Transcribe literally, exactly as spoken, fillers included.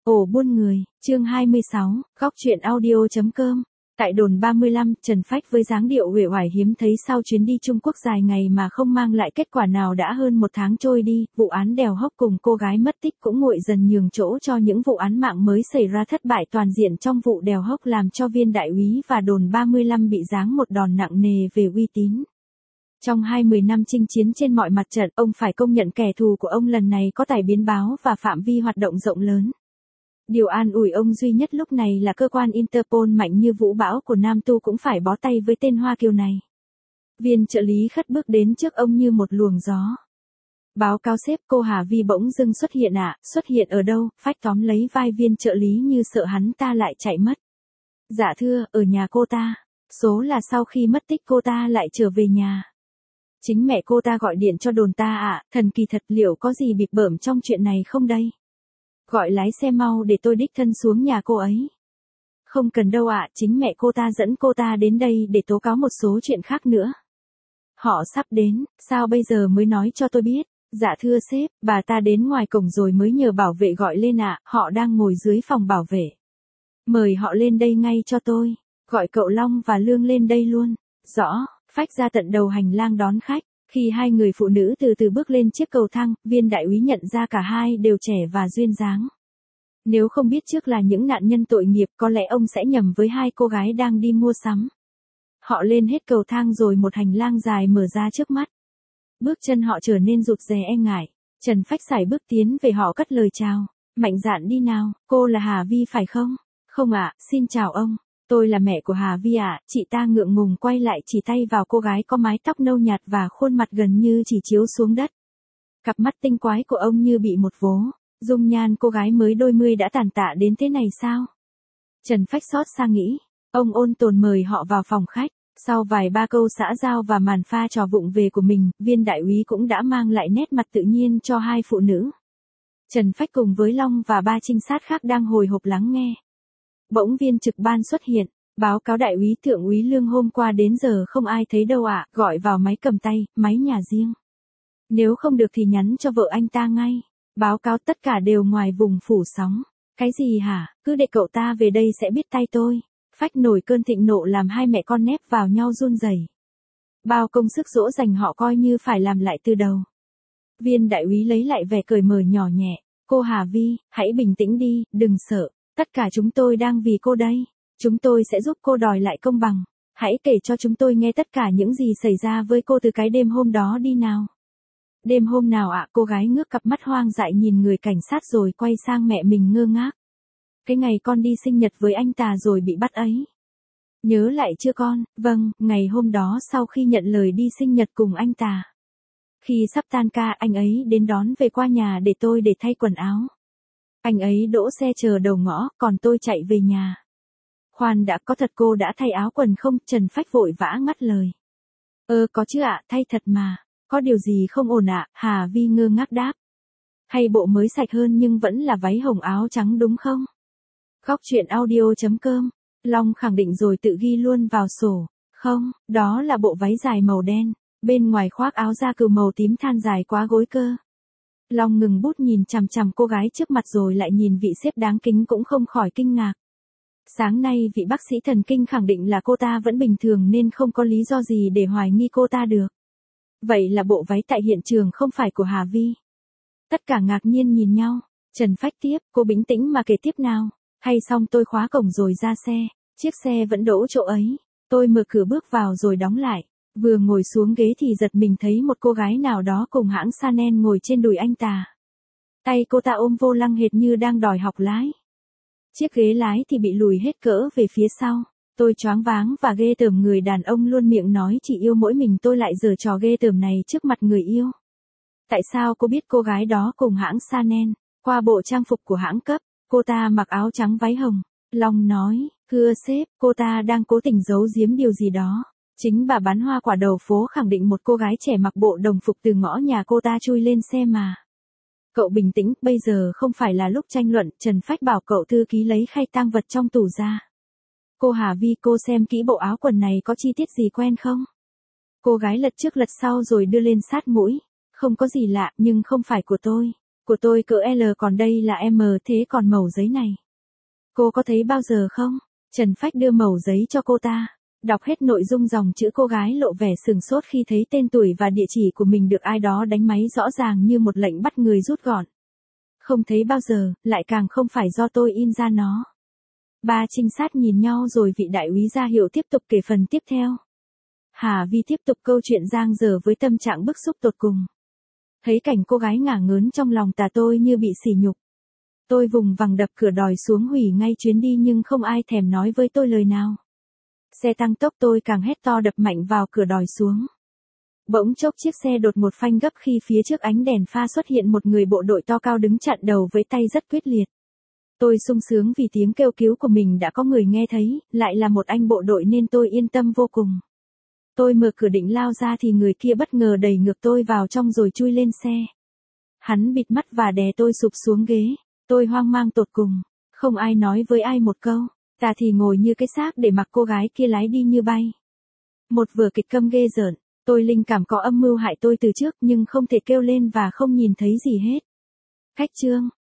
Ổ buôn người, chương hai mươi sáu, góc truyện audio.com. Tại đồn ba mươi lăm, Trần Phách với dáng điệu uể oải hiếm thấy sau chuyến đi Trung Quốc dài ngày mà không mang lại kết quả nào đã hơn một tháng trôi đi, vụ án đèo hốc cùng cô gái mất tích cũng nguội dần nhường chỗ cho những vụ án mạng mới xảy ra thất bại toàn diện trong vụ đèo hốc làm cho viên đại úy và đồn ba mươi lăm bị giáng một đòn nặng nề về uy tín. Trong hai mươi năm chinh chiến trên mọi mặt trận, ông phải công nhận kẻ thù của ông lần này có tài biến báo và phạm vi hoạt động rộng lớn. Điều an ủi ông duy nhất lúc này là cơ quan Interpol mạnh như vũ bão của Nam Tu cũng phải bó tay với tên Hoa Kiều này. Viên trợ lý khất bước đến trước ông như một luồng gió. Báo cáo sếp, cô Hà Vi bỗng dưng xuất hiện ạ, à, xuất hiện ở đâu? Phách tóm lấy vai viên trợ lý như sợ hắn ta lại chạy mất. Dạ thưa, ở nhà cô ta. Số là sau khi mất tích cô ta lại trở về nhà. Chính mẹ cô ta gọi điện cho đồn ta ạ, à, thần kỳ thật, liệu có gì bịp bợm trong chuyện này không đây? Gọi lái xe mau để tôi đích thân xuống nhà cô ấy. Không cần đâu ạ, à, chính mẹ cô ta dẫn cô ta đến đây để tố cáo một số chuyện khác nữa. Họ sắp đến, sao bây giờ mới nói cho tôi biết? Dạ thưa sếp, bà ta đến ngoài cổng rồi mới nhờ bảo vệ gọi lên ạ, à, họ đang ngồi dưới phòng bảo vệ. Mời họ lên đây ngay cho tôi, gọi cậu Long và Lương lên đây luôn. Rõ, Phách ra tận đầu hành lang đón khách. Khi hai người phụ nữ từ từ bước lên chiếc cầu thang, viên đại úy nhận ra cả hai đều trẻ và duyên dáng. Nếu không biết trước là những nạn nhân tội nghiệp, có lẽ ông sẽ nhầm với hai cô gái đang đi mua sắm. Họ lên hết cầu thang rồi một hành lang dài mở ra trước mắt. Bước chân họ trở nên rụt rè e ngại. Trần Phách sải bước tiến về họ cất lời chào. Mạnh dạn đi nào, cô là Hà Vi phải không? Không ạ, xin chào ông. Tôi là mẹ của Hà Vi ạ, à. Chị ta ngượng ngùng quay lại chỉ tay vào cô gái có mái tóc nâu nhạt và khuôn mặt gần như chỉ chiếu xuống đất. Cặp mắt tinh quái của ông như bị một vố, dung nhan cô gái mới đôi mươi đã tàn tạ đến thế này sao? Trần Phách xót xa nghĩ, ông ôn tồn mời họ vào phòng khách, sau vài ba câu xã giao và màn pha trò vụng về của mình, viên đại úy cũng đã mang lại nét mặt tự nhiên cho hai phụ nữ. Trần Phách cùng với Long và ba trinh sát khác đang hồi hộp lắng nghe. Bỗng viên trực ban xuất hiện, báo cáo đại úy thượng úy Lương hôm qua đến giờ không ai thấy đâu ạ, à, gọi vào máy cầm tay, máy nhà riêng. Nếu không được thì nhắn cho vợ anh ta ngay, báo cáo tất cả đều ngoài vùng phủ sóng. Cái gì hả, cứ để cậu ta về đây sẽ biết tay tôi. Phách nổi cơn thịnh nộ làm hai mẹ con nép vào nhau run rẩy. Bao công sức dỗ dành họ coi như phải làm lại từ đầu. Viên đại úy lấy lại vẻ cởi mở nhỏ nhẹ, cô Hà Vi, hãy bình tĩnh đi, đừng sợ. Tất cả chúng tôi đang vì cô đây. Chúng tôi sẽ giúp cô đòi lại công bằng. Hãy kể cho chúng tôi nghe tất cả những gì xảy ra với cô từ cái đêm hôm đó đi nào. Đêm hôm nào ạ? À, cô gái ngước cặp mắt hoang dại nhìn người cảnh sát rồi quay sang mẹ mình ngơ ngác. Cái ngày con đi sinh nhật với anh ta rồi bị bắt ấy. Nhớ lại chưa con? Vâng, ngày hôm đó sau khi nhận lời đi sinh nhật cùng anh ta. Khi sắp tan ca anh ấy đến đón về qua nhà để tôi để thay quần áo. Anh ấy đỗ xe chờ đầu ngõ, còn tôi chạy về nhà. Khoan đã, có thật cô đã thay áo quần không? Trần Phách vội vã ngắt lời. Ơ có chứ ạ, thay thật mà. Có điều gì không ổn ạ? Hà Vi ngơ ngác đáp. Hay bộ mới sạch hơn nhưng vẫn là váy hồng áo trắng đúng không? Góc truyện audio.com. Long khẳng định rồi tự ghi luôn vào sổ. Không, đó là bộ váy dài màu đen. Bên ngoài khoác áo da cừu màu tím than dài quá gối cơ. Long ngừng bút nhìn chằm chằm cô gái trước mặt rồi lại nhìn vị sếp đáng kính cũng không khỏi kinh ngạc. Sáng nay vị bác sĩ thần kinh khẳng định là cô ta vẫn bình thường nên không có lý do gì để hoài nghi cô ta được. Vậy là bộ váy tại hiện trường không phải của Hà Vi. Tất cả ngạc nhiên nhìn nhau. Trần Phách tiếp, cô bình tĩnh mà kể tiếp nào. Hay xong tôi khóa cổng rồi ra xe. Chiếc xe vẫn đỗ chỗ ấy. Tôi mở cửa bước vào rồi đóng lại. Vừa ngồi xuống ghế thì giật mình thấy một cô gái nào đó cùng hãng Chanel ngồi trên đùi anh ta. Tay cô ta ôm vô lăng hệt như đang đòi học lái. Chiếc ghế lái thì bị lùi hết cỡ về phía sau. Tôi choáng váng và ghê tởm, người đàn ông luôn miệng nói chỉ yêu mỗi mình tôi lại giở trò ghê tởm này trước mặt người yêu. Tại sao cô biết cô gái đó cùng hãng Chanel? Qua bộ trang phục của hãng cấp, cô ta mặc áo trắng váy hồng. Long nói, thưa sếp, cô ta đang cố tình giấu giếm điều gì đó. Chính bà bán hoa quả đầu phố khẳng định một cô gái trẻ mặc bộ đồng phục từ ngõ nhà cô ta chui lên xe mà. Cậu bình tĩnh, bây giờ không phải là lúc tranh luận. Trần Phách bảo cậu thư ký lấy khay tang vật trong tủ ra. Cô Hà Vi, cô xem kỹ bộ áo quần này có chi tiết gì quen không? Cô gái lật trước lật sau rồi đưa lên sát mũi. Không có gì lạ, nhưng không phải của tôi. của tôi cỡ L còn đây là M, thế còn mẩu giấy này. Cô có thấy bao giờ không? Trần Phách đưa mẩu giấy cho cô ta. Đọc hết nội dung dòng chữ, cô gái lộ vẻ sừng sốt khi thấy tên tuổi và địa chỉ của mình được ai đó đánh máy rõ ràng như một lệnh bắt người rút gọn. Không thấy bao giờ, lại càng không phải do tôi in ra nó. Ba trinh sát nhìn nhau rồi vị đại úy ra hiệu tiếp tục kể phần tiếp theo. Hà Vi tiếp tục câu chuyện giang dở với tâm trạng bức xúc tột cùng. Thấy cảnh cô gái ngả ngớn trong lòng tà tôi như bị sỉ nhục. Tôi vùng vằng đập cửa đòi xuống hủy ngay chuyến đi nhưng không ai thèm nói với tôi lời nào. Xe tăng tốc, tôi càng hét to đập mạnh vào cửa đòi xuống. Bỗng chốc chiếc xe đột ngột phanh gấp khi phía trước ánh đèn pha xuất hiện một người bộ đội to cao đứng chặn đầu với tay rất quyết liệt. Tôi sung sướng vì tiếng kêu cứu của mình đã có người nghe thấy, lại là một anh bộ đội nên tôi yên tâm vô cùng. Tôi mở cửa định lao ra thì người kia bất ngờ đẩy ngược tôi vào trong rồi chui lên xe. Hắn bịt mắt và đè tôi sụp xuống ghế. Tôi hoang mang tột cùng, không ai nói với ai một câu, ta thì ngồi như cái xác để mặc cô gái kia lái đi như bay. Một vở kịch câm ghê rợn, tôi linh cảm có âm mưu hại tôi từ trước nhưng không thể kêu lên và không nhìn thấy gì hết. Cách chương